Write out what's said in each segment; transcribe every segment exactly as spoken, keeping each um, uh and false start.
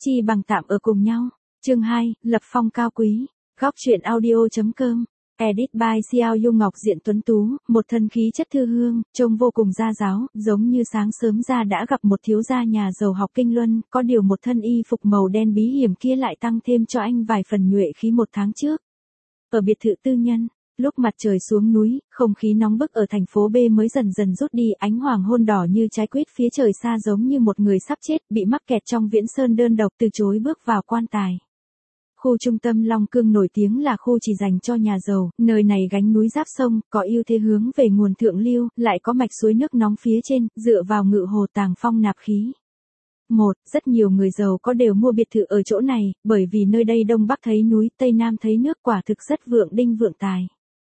chi bằng tạm ở cùng nhau. Chương hai, lập phong cao quý. Góc truyện audio.com. Edit by Xiao Dung Ngọc diện tuấn tú, một thân khí chất thư hương, trông vô cùng gia giáo, giống như sáng sớm ra đã gặp một thiếu gia nhà giàu học kinh luân, có điều một thân y phục màu đen bí hiểm kia lại tăng thêm cho anh vài phần nhuệ khí một tháng trước. Ở biệt thự tư nhân, lúc mặt trời xuống núi, không khí nóng bức ở thành phố B mới dần dần rút đi, ánh hoàng hôn đỏ như trái quýt phía trời xa giống như một người sắp chết, bị mắc kẹt trong viễn sơn đơn độc từ chối bước vào quan tài. Khu trung tâm Long Cương nổi tiếng là khu chỉ dành cho nhà giàu, nơi này gánh núi giáp sông, có ưu thế hướng về nguồn thượng lưu, lại có mạch suối nước nóng phía trên, dựa vào ngự hồ tàng phong nạp khí. Một, rất nhiều người giàu có đều mua biệt thự ở chỗ này, bởi vì nơi đây đông bắc thấy núi, tây nam thấy nước, quả thực rất vượng đinh vượng tài.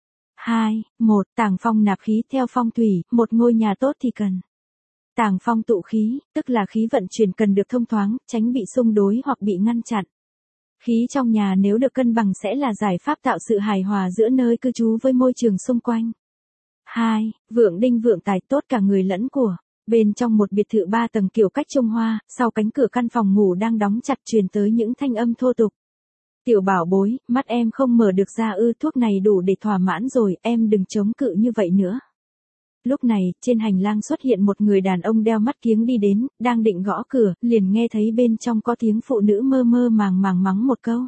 Hai, một, tàng phong nạp khí theo phong thủy, một ngôi nhà tốt thì cần tàng phong tụ khí, tức là khí vận chuyển cần được thông thoáng, tránh bị xung đối hoặc bị ngăn chặn. Khí trong nhà nếu được cân bằng sẽ là giải pháp tạo sự hài hòa giữa nơi cư trú với môi trường xung quanh. Hai, vượng đinh vượng tài tốt cả người lẫn của. Bên trong một biệt thự ba tầng kiểu cách Trung Hoa, sau cánh cửa căn phòng ngủ đang đóng chặt truyền tới những thanh âm thô tục. Tiểu bảo bối, mắt em không mở được ra ư, thuốc này đủ để thỏa mãn rồi, em đừng chống cự như vậy nữa. Lúc này, trên hành lang xuất hiện một người đàn ông đeo mắt kiếng đi đến, đang định gõ cửa, liền nghe thấy bên trong có tiếng phụ nữ mơ mơ màng màng mắng một câu.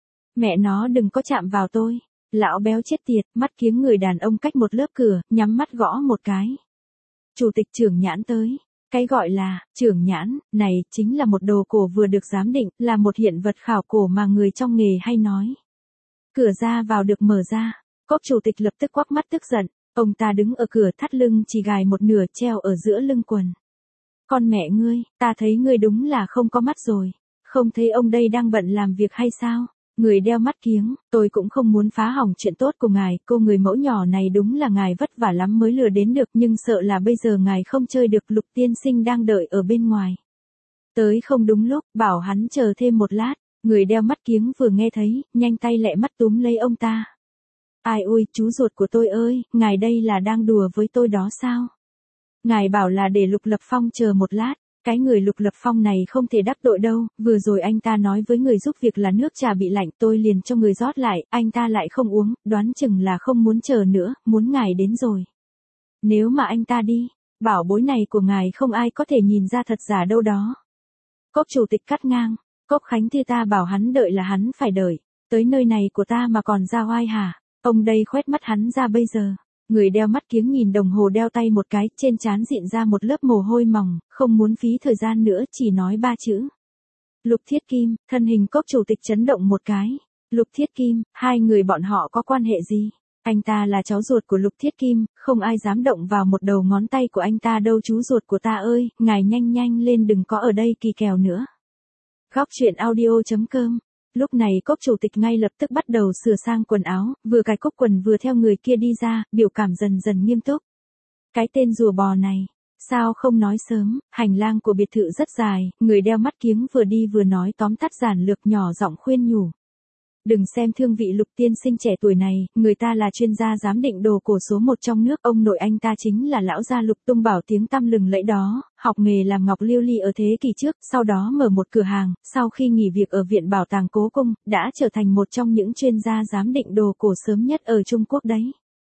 Mẹ nó đừng có chạm vào tôi. Lão béo chết tiệt, mắt kiếng người đàn ông cách một lớp cửa, nhắm mắt gõ một cái. Chủ tịch trưởng nhãn tới. Cái gọi là, trưởng nhãn, này, chính là một đồ cổ vừa được giám định, là một hiện vật khảo cổ mà người trong nghề hay nói. Cửa ra vào được mở ra, cốc chủ tịch lập tức quắc mắt tức giận. Ông ta đứng ở cửa thắt lưng chỉ gài một nửa treo ở giữa lưng quần. Con mẹ ngươi, ta thấy ngươi đúng là không có mắt rồi. Không thấy ông đây đang bận làm việc hay sao? Người đeo mắt kiếng, tôi cũng không muốn phá hỏng chuyện tốt của ngài. Cô người mẫu nhỏ này đúng là ngài vất vả lắm mới lừa đến được. Nhưng sợ là bây giờ ngài không chơi được, Lục tiên sinh đang đợi ở bên ngoài. Tới không đúng lúc, bảo hắn chờ thêm một lát. Người đeo mắt kiếng vừa nghe thấy, nhanh tay lẹ mắt túm lấy ông ta. Ai ôi, chú ruột của tôi ơi, ngài đây là đang đùa với tôi đó sao? Ngài bảo là để Lục Lập Phong chờ một lát, cái người Lục Lập Phong này không thể đắc tội đâu, vừa rồi anh ta nói với người giúp việc là nước trà bị lạnh, tôi liền cho người rót lại, anh ta lại không uống, đoán chừng là không muốn chờ nữa, muốn ngài đến rồi. Nếu mà anh ta đi, bảo bối này của ngài không ai có thể nhìn ra thật giả đâu đó. Cốc chủ tịch cắt ngang, Cốc Khánh Thư ta bảo hắn đợi là hắn phải đợi, tới nơi này của ta mà còn ra oai hả? Ông đây khoét mắt hắn ra bây giờ. Người đeo mắt kiếng nhìn đồng hồ đeo tay một cái, trên trán dịn ra một lớp mồ hôi mỏng, không muốn phí thời gian nữa, chỉ nói ba chữ. Lục Thiết Kim, thân hình cốc chủ tịch chấn động một cái. Lục Thiết Kim, hai người bọn họ có quan hệ gì? Anh ta là cháu ruột của Lục Thiết Kim, không ai dám động vào một đầu ngón tay của anh ta đâu chú ruột của ta ơi, ngài nhanh nhanh lên đừng có ở đây kỳ kèo nữa. Góc truyện audio.com. Lúc này cốc chủ tịch ngay lập tức bắt đầu sửa sang quần áo, vừa cài cúc quần vừa theo người kia đi ra, biểu cảm dần dần nghiêm túc. Cái tên rùa bò này, sao không nói sớm? Hành lang của biệt thự rất dài, người đeo mắt kiếng vừa đi vừa nói tóm tắt giản lược nhỏ giọng khuyên nhủ. Đừng xem thương vị Lục tiên sinh trẻ tuổi này, người ta là chuyên gia giám định đồ cổ số một trong nước, ông nội anh ta chính là lão gia Lục tung bảo tiếng tăm lừng lẫy đó, học nghề làm ngọc liêu ly ở thế kỷ trước, sau đó mở một cửa hàng, sau khi nghỉ việc ở viện bảo tàng Cố Cung, đã trở thành một trong những chuyên gia giám định đồ cổ sớm nhất ở Trung Quốc đấy.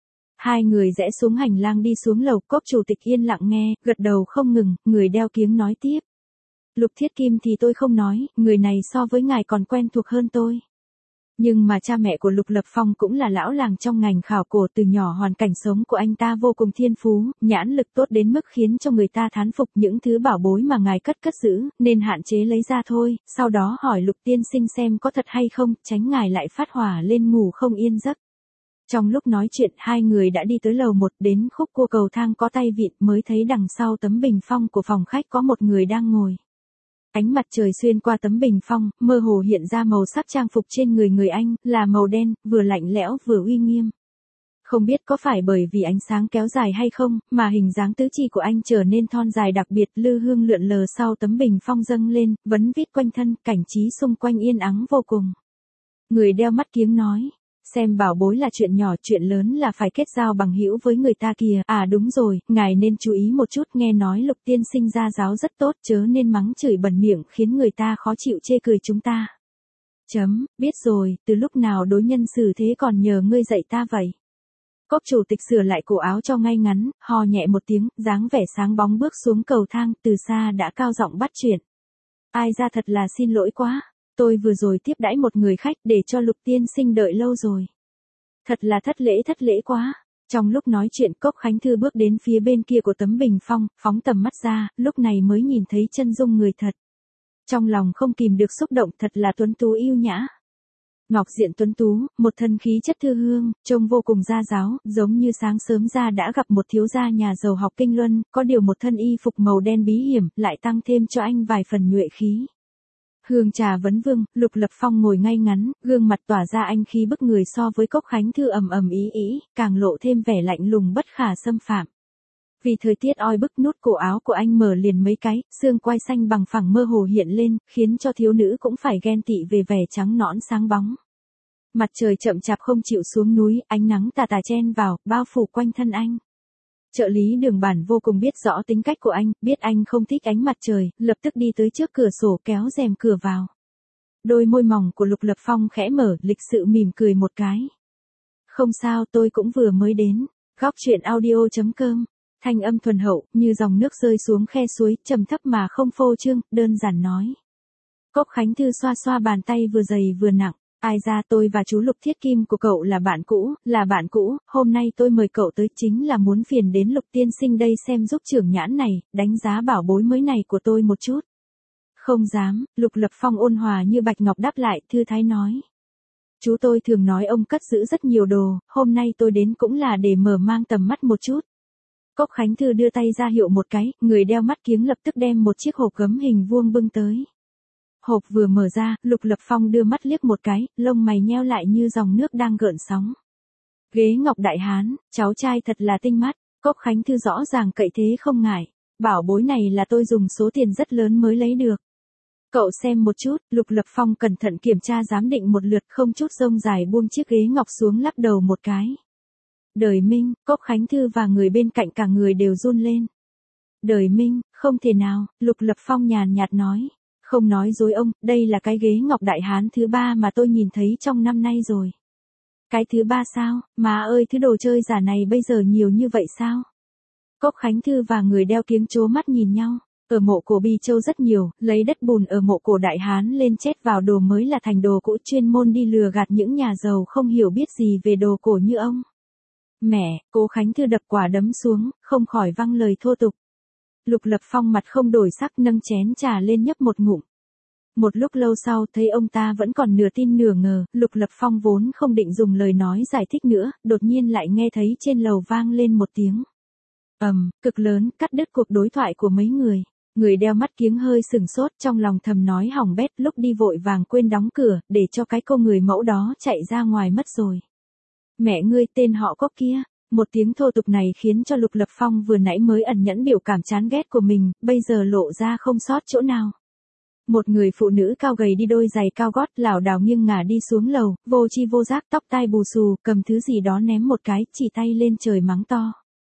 Hai người rẽ xuống hành lang đi xuống lầu, cốc chủ tịch yên lặng nghe, gật đầu không ngừng, người đeo kiếng nói tiếp. Lục Thiết Kim thì tôi không nói, người này so với ngài còn quen thuộc hơn tôi. Nhưng mà cha mẹ của Lục Lập Phong cũng là lão làng trong ngành khảo cổ, từ nhỏ hoàn cảnh sống của anh ta vô cùng thiên phú, nhãn lực tốt đến mức khiến cho người ta thán phục. Những thứ bảo bối mà ngài cất cất giữ, nên hạn chế lấy ra thôi, sau đó hỏi Lục tiên sinh xem có thật hay không, tránh ngài lại phát hỏa lên ngủ không yên giấc. Trong lúc nói chuyện, hai người đã đi tới lầu một, đến khúc cua cầu thang có tay vịn mới thấy đằng sau tấm bình phong của phòng khách có một người đang ngồi. Ánh mặt trời xuyên qua tấm bình phong, mơ hồ hiện ra màu sắc trang phục trên người người anh, là màu đen, vừa lạnh lẽo vừa uy nghiêm. Không biết có phải bởi vì ánh sáng kéo dài hay không, mà hình dáng tứ chi của anh trở nên thon dài đặc biệt, lư hương lượn lờ sau tấm bình phong dâng lên, vấn vít quanh thân, cảnh trí xung quanh yên ắng vô cùng. Người đeo mắt kiếng nói, Xem bảo bối là chuyện nhỏ, chuyện lớn là phải kết giao bằng hữu với người ta kìa. À đúng rồi, ngài nên chú ý một chút, nghe nói Lục tiên sinh gia giáo rất tốt, chớ nên mắng chửi bẩn miệng khiến người ta khó chịu chê cười chúng ta. Chấm, biết rồi, từ lúc nào đối nhân xử thế còn nhờ ngươi dạy ta vậy. Cốc chủ tịch sửa lại cổ áo cho ngay ngắn, hò nhẹ một tiếng, dáng vẻ sáng bóng bước xuống cầu thang, từ xa đã cao giọng bắt chuyện. Ai ra thật là xin lỗi quá, tôi vừa rồi tiếp đãi một người khách để cho Lục tiên sinh đợi lâu rồi. Thật là thất lễ thất lễ quá. Trong lúc nói chuyện Cốc Khánh Thư bước đến phía bên kia của tấm bình phong, phóng tầm mắt ra, lúc này mới nhìn thấy chân dung người thật. Trong lòng không kìm được xúc động, thật là tuấn tú yêu nhã. Ngọc diện tuấn tú, một thân khí chất thư hương, trông vô cùng gia giáo, giống như sáng sớm ra đã gặp một thiếu gia nhà giàu học kinh luân, có điều một thân y phục màu đen bí hiểm, lại tăng thêm cho anh vài phần nhuệ khí. Hương trà vấn vương, Lục Lập Phong ngồi ngay ngắn, gương mặt tỏa ra anh khí bức người, so với Cốc Khánh Thư ầm ầm ý ý, càng lộ thêm vẻ lạnh lùng bất khả xâm phạm. Vì thời tiết oi bức, nút cổ áo của anh mở liền mấy cái, xương quai xanh bằng phẳng mơ hồ hiện lên, khiến cho thiếu nữ cũng phải ghen tị về vẻ trắng nõn sáng bóng. Mặt trời chậm chạp không chịu xuống núi, ánh nắng tà tà chen vào, bao phủ quanh thân anh. Trợ lý Đường Bản vô cùng biết rõ tính cách của anh, biết anh không thích ánh mặt trời, lập tức đi tới trước cửa sổ kéo rèm cửa vào. Đôi môi mỏng của Lục Lập Phong khẽ mở, lịch sự mỉm cười một cái. Không sao, tôi cũng vừa mới đến. Góc truyện audio chấm com. Thanh âm thuần hậu, như dòng nước rơi xuống khe suối, trầm thấp mà không phô trương, đơn giản nói. Cốc Khánh Thư xoa xoa bàn tay vừa dày vừa nặng. Ai ra, tôi và chú Lục Thiết Kim của cậu là bạn cũ, là bạn cũ, hôm nay tôi mời cậu tới chính là muốn phiền đến Lục tiên sinh đây xem giúp trưởng nhãn này, đánh giá bảo bối mới này của tôi một chút. Không dám, Lục Lập Phong ôn hòa như bạch ngọc đáp lại, thư thái nói. Chú tôi thường nói ông cất giữ rất nhiều đồ, hôm nay tôi đến cũng là để mở mang tầm mắt một chút. Cốc Khánh Thư đưa tay ra hiệu một cái, người đeo mắt kiếng lập tức đem một chiếc hộp gấm hình vuông bưng tới. Hộp vừa mở ra, Lục Lập Phong đưa mắt liếc một cái, lông mày nheo lại như dòng nước đang gợn sóng. Ghế ngọc đại hán, cháu trai thật là tinh mắt, Cốc Khánh Thư rõ ràng cậy thế không ngại. Bảo bối này là tôi dùng số tiền rất lớn mới lấy được. Cậu xem một chút, Lục Lập Phong cẩn thận kiểm tra giám định một lượt, không chút rông dài buông chiếc ghế ngọc xuống lắc đầu một cái. Đời Minh, Cốc Khánh Thư và người bên cạnh cả người đều run lên. Đời Minh, không thể nào, Lục Lập Phong nhàn nhạt nói. Không nói dối ông, đây là cái ghế ngọc đại hán thứ ba mà tôi nhìn thấy trong năm nay rồi. Cái thứ ba sao, má ơi, thứ đồ chơi giả này bây giờ nhiều như vậy sao? Cốc Khánh Thư và người đeo kiếng trố mắt nhìn nhau. Ở mộ cổ Bi Châu rất nhiều, lấy đất bùn ở mộ cổ đại hán lên chét vào đồ mới là thành đồ cũ, chuyên môn đi lừa gạt những nhà giàu không hiểu biết gì về đồ cổ như ông. Mẹ, cô Khánh Thư đập quả đấm xuống, không khỏi văng lời thô tục. Lục Lập Phong mặt không đổi sắc nâng chén trà lên nhấp một ngụm. Một lúc lâu sau thấy ông ta vẫn còn nửa tin nửa ngờ, Lục Lập Phong vốn không định dùng lời nói giải thích nữa, đột nhiên lại nghe thấy trên lầu vang lên một tiếng. Ầm, cực lớn, cắt đứt cuộc đối thoại của mấy người. Người đeo mắt kiếng hơi sừng sốt, trong lòng thầm nói hỏng bét, lúc đi vội vàng quên đóng cửa, để cho cái cô người mẫu đó chạy ra ngoài mất rồi. Mẹ ngươi, tên họ Cốc kia. Một tiếng thô tục này khiến cho Lục Lập Phong vừa nãy mới ẩn nhẫn biểu cảm chán ghét của mình, bây giờ lộ ra không sót chỗ nào. Một người phụ nữ cao gầy đi đôi giày cao gót lảo đảo nghiêng ngả đi xuống lầu, vô chi vô giác, tóc tai bù xù, cầm thứ gì đó ném một cái, chỉ tay lên trời mắng to.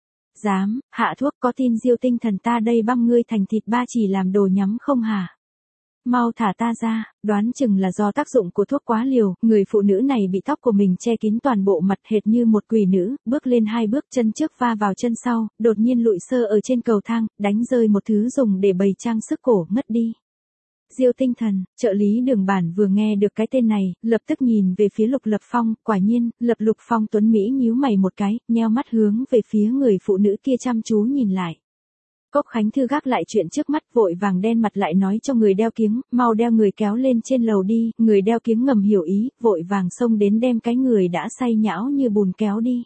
Dám, hạ thuốc, có tin Diêu Tinh Thần ta đây băm ngươi thành thịt ba chỉ làm đồ nhắm không hả? Mau thả ta ra, đoán chừng là do tác dụng của thuốc quá liều, người phụ nữ này bị tóc của mình che kín toàn bộ mặt hệt như một quỷ nữ, bước lên hai bước, chân trước va vào chân sau, đột nhiên lụi sơ ở trên cầu thang, đánh rơi một thứ dùng để bày trang sức cổ, ngất đi. Diêu Tinh Thần, trợ lý Đường Bản vừa nghe được cái tên này, lập tức nhìn về phía Lục Lập Phong, quả nhiên, Lập Lục Phong tuấn mỹ nhíu mày một cái, nheo mắt hướng về phía người phụ nữ kia chăm chú nhìn lại. Cốc Khánh Thư gác lại chuyện trước mắt, vội vàng đen mặt lại nói cho người đeo kiếng, mau đeo người kéo lên trên lầu đi, người đeo kiếng ngầm hiểu ý, vội vàng xông đến đem cái người đã say nhão như bùn kéo đi.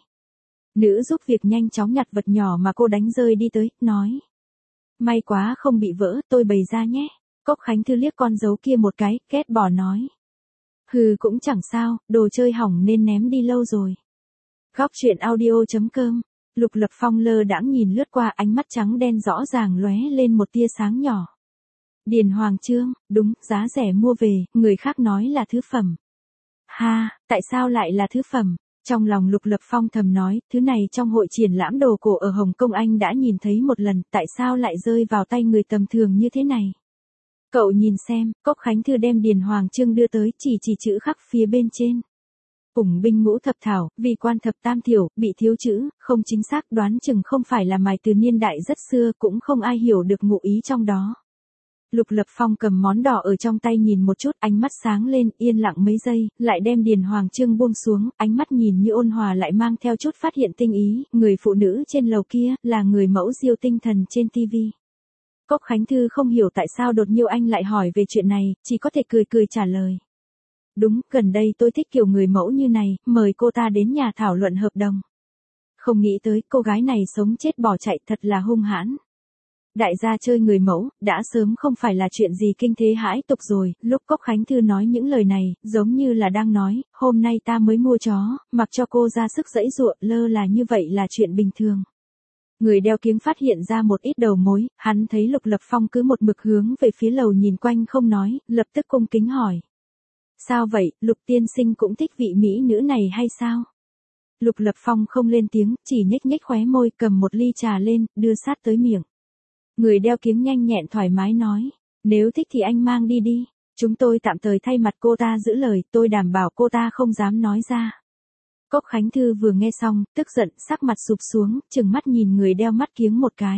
Nữ giúp việc nhanh chóng nhặt vật nhỏ mà cô đánh rơi đi tới, nói. May quá không bị vỡ, tôi bày ra nhé. Cốc Khánh Thư liếc con dấu kia một cái, ghét bỏ nói. Hừ cũng chẳng sao, đồ chơi hỏng nên ném đi lâu rồi. Góc truyện audio chấm com. Lục Lập Phong lơ đãng nhìn lướt qua, ánh mắt trắng đen rõ ràng lóe lên một tia sáng nhỏ. Điền Hoàng Trương, đúng, giá rẻ mua về, người khác nói là thứ phẩm. Ha, tại sao lại là thứ phẩm? Trong lòng Lục Lập Phong thầm nói, thứ này trong hội triển lãm đồ cổ ở Hồng Kông anh đã nhìn thấy một lần, tại sao lại rơi vào tay người tầm thường như thế này? Cậu nhìn xem, Cốc Khánh Thư đem Điền Hoàng Chương đưa tới, chỉ chỉ chữ khắc phía bên trên. Ủng binh ngũ thập thảo, vì quan thập tam thiểu, bị thiếu chữ, không chính xác, đoán chừng không phải là mài từ niên đại rất xưa, cũng không ai hiểu được ngụ ý trong đó. Lục Lập Phong cầm món đỏ ở trong tay nhìn một chút, ánh mắt sáng lên, yên lặng mấy giây, lại đem Điền Hoàng Chương buông xuống, ánh mắt nhìn như ôn hòa lại mang theo chút phát hiện tinh ý, người phụ nữ trên lầu kia, là người mẫu Diêu Tinh Thần trên tivi. Cốc Khánh Thư không hiểu tại sao đột nhiên anh lại hỏi về chuyện này, chỉ có thể cười cười trả lời. Đúng, gần đây tôi thích kiểu người mẫu như này, mời cô ta đến nhà thảo luận hợp đồng. Không nghĩ tới, cô gái này sống chết bỏ chạy thật là hung hãn. Đại gia chơi người mẫu, đã sớm không phải là chuyện gì kinh thế hãi tục rồi, lúc Cốc Khánh Thư nói những lời này, giống như là đang nói, hôm nay ta mới mua chó, mặc cho cô ra sức giãy giụa, lơ là như vậy là chuyện bình thường. Người đeo kiếng phát hiện ra một ít đầu mối, hắn thấy Lục Lập Phong cứ một mực hướng về phía lầu nhìn quanh không nói, lập tức cung kính hỏi. Sao vậy, Lục tiên sinh cũng thích vị mỹ nữ này hay sao? Lục Lập Phong không lên tiếng, chỉ nhếch nhếch khóe môi cầm một ly trà lên, đưa sát tới miệng. Người đeo kiếng nhanh nhẹn thoải mái nói, nếu thích thì anh mang đi đi, chúng tôi tạm thời thay mặt cô ta giữ lời, tôi đảm bảo cô ta không dám nói ra. Cốc Khánh Thư vừa nghe xong, tức giận, sắc mặt sụp xuống, trừng mắt nhìn người đeo mắt kiếng một cái.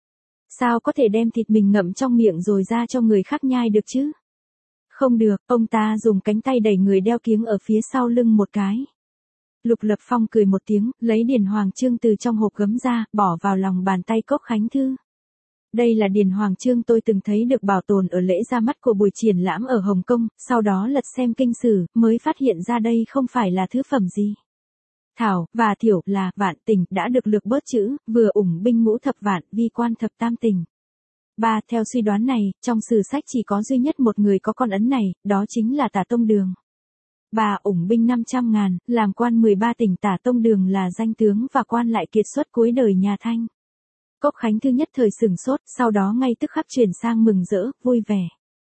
Sao có thể đem thịt mình ngậm trong miệng rồi ra cho người khác nhai được chứ? Không được, ông ta dùng cánh tay đẩy người đeo kiếng ở phía sau lưng một cái. Lục Lập Phong cười một tiếng, lấy Điền Hoàng Chương từ trong hộp gấm ra, bỏ vào lòng bàn tay Cốc Khánh Thư. Đây là Điền Hoàng Chương tôi từng thấy được bảo tồn ở lễ ra mắt của buổi triển lãm ở Hồng Kông, sau đó lật xem kinh sử, mới phát hiện ra đây không phải là thứ phẩm gì. Thảo, và thiểu, là, vạn tình, đã được lược bớt chữ, vừa ủng binh ngũ thập vạn, vi quan thập tam tình. Ba, theo suy đoán này, trong sử sách chỉ có duy nhất một người có con ấn này, đó chính là Tả Tông Đường. Bà ủng binh năm trăm ngàn, làm quan mười ba tỉnh. Tả Tông Đường là danh tướng và quan lại kiệt xuất cuối đời nhà Thanh. Cốc Khánh Thư nhất thời sửng sốt, sau đó ngay tức khắc chuyển sang mừng rỡ, vui vẻ.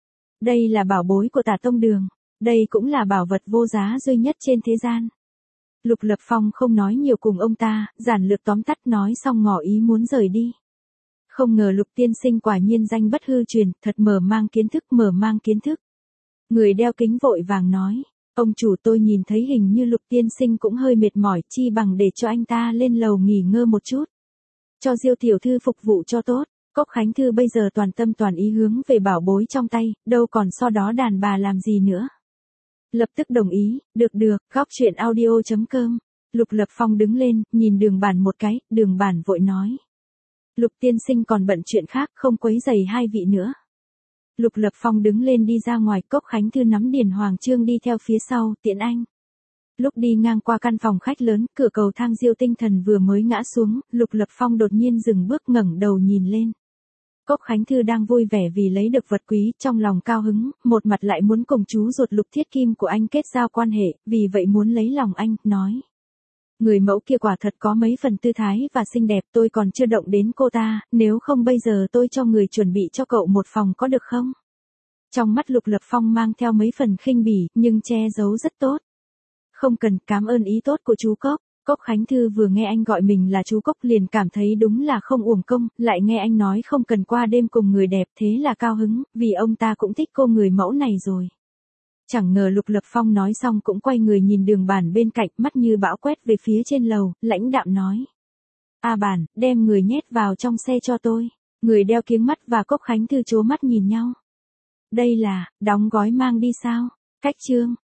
Đây là bảo bối của Tả Tông Đường, đây cũng là bảo vật vô giá duy nhất trên thế gian. Lục Lập Phong không nói nhiều cùng ông ta, giản lược tóm tắt nói xong ngỏ ý muốn rời đi. Không ngờ Lục tiên sinh quả nhiên danh bất hư truyền, thật mở mang kiến thức, mở mang kiến thức. Người đeo kính vội vàng nói, ông chủ tôi nhìn thấy hình như Lục tiên sinh cũng hơi mệt mỏi, chi bằng để cho anh ta lên lầu nghỉ ngơi một chút. Cho Diêu tiểu thư phục vụ cho tốt. Cốc Khánh Thư bây giờ toàn tâm toàn ý hướng về bảo bối trong tay, đâu còn so đó đàn bà làm gì nữa. Lập tức đồng ý, được được, góc chuyện audio chấm com. Lục Lập Phong đứng lên, nhìn Đường Bản một cái, Đường Bản vội nói. Lục tiên sinh còn bận chuyện khác, không quấy rầy hai vị nữa. Lục Lập Phong đứng lên đi ra ngoài, Cốc Khánh Thư nắm Điền Hoàng Chương đi theo phía sau, tiễn anh. Lúc đi ngang qua căn phòng khách lớn, cửa cầu thang Diêu Tinh Thần vừa mới ngã xuống, Lục Lập Phong đột nhiên dừng bước ngẩng đầu nhìn lên. Cốc Khánh Thư đang vui vẻ vì lấy được vật quý, trong lòng cao hứng, một mặt lại muốn cùng chú ruột Lục Thiết Kim của anh kết giao quan hệ, vì vậy muốn lấy lòng anh, nói. Người mẫu kia quả thật có mấy phần tư thái và xinh đẹp, tôi còn chưa động đến cô ta, nếu không bây giờ tôi cho người chuẩn bị cho cậu một phòng có được không? Trong mắt Lục Lập Phong mang theo mấy phần khinh bỉ, nhưng che giấu rất tốt. Không cần, cảm ơn ý tốt của chú Cốc. Cốc Khánh Thư vừa nghe anh gọi mình là chú Cốc liền cảm thấy đúng là không uổng công, lại nghe anh nói không cần qua đêm cùng người đẹp, thế là cao hứng, vì ông ta cũng thích cô người mẫu này rồi. Chẳng ngờ Lục Lập Phong nói xong cũng quay người nhìn Đường Bản bên cạnh, mắt như bão quét về phía trên lầu, lãnh đạm nói. A Bản, đem người nhét vào trong xe cho tôi. Người đeo kiếng mắt và Cốc Khánh Thư trố mắt nhìn nhau. Đây là, đóng gói mang đi sao? Cách chương.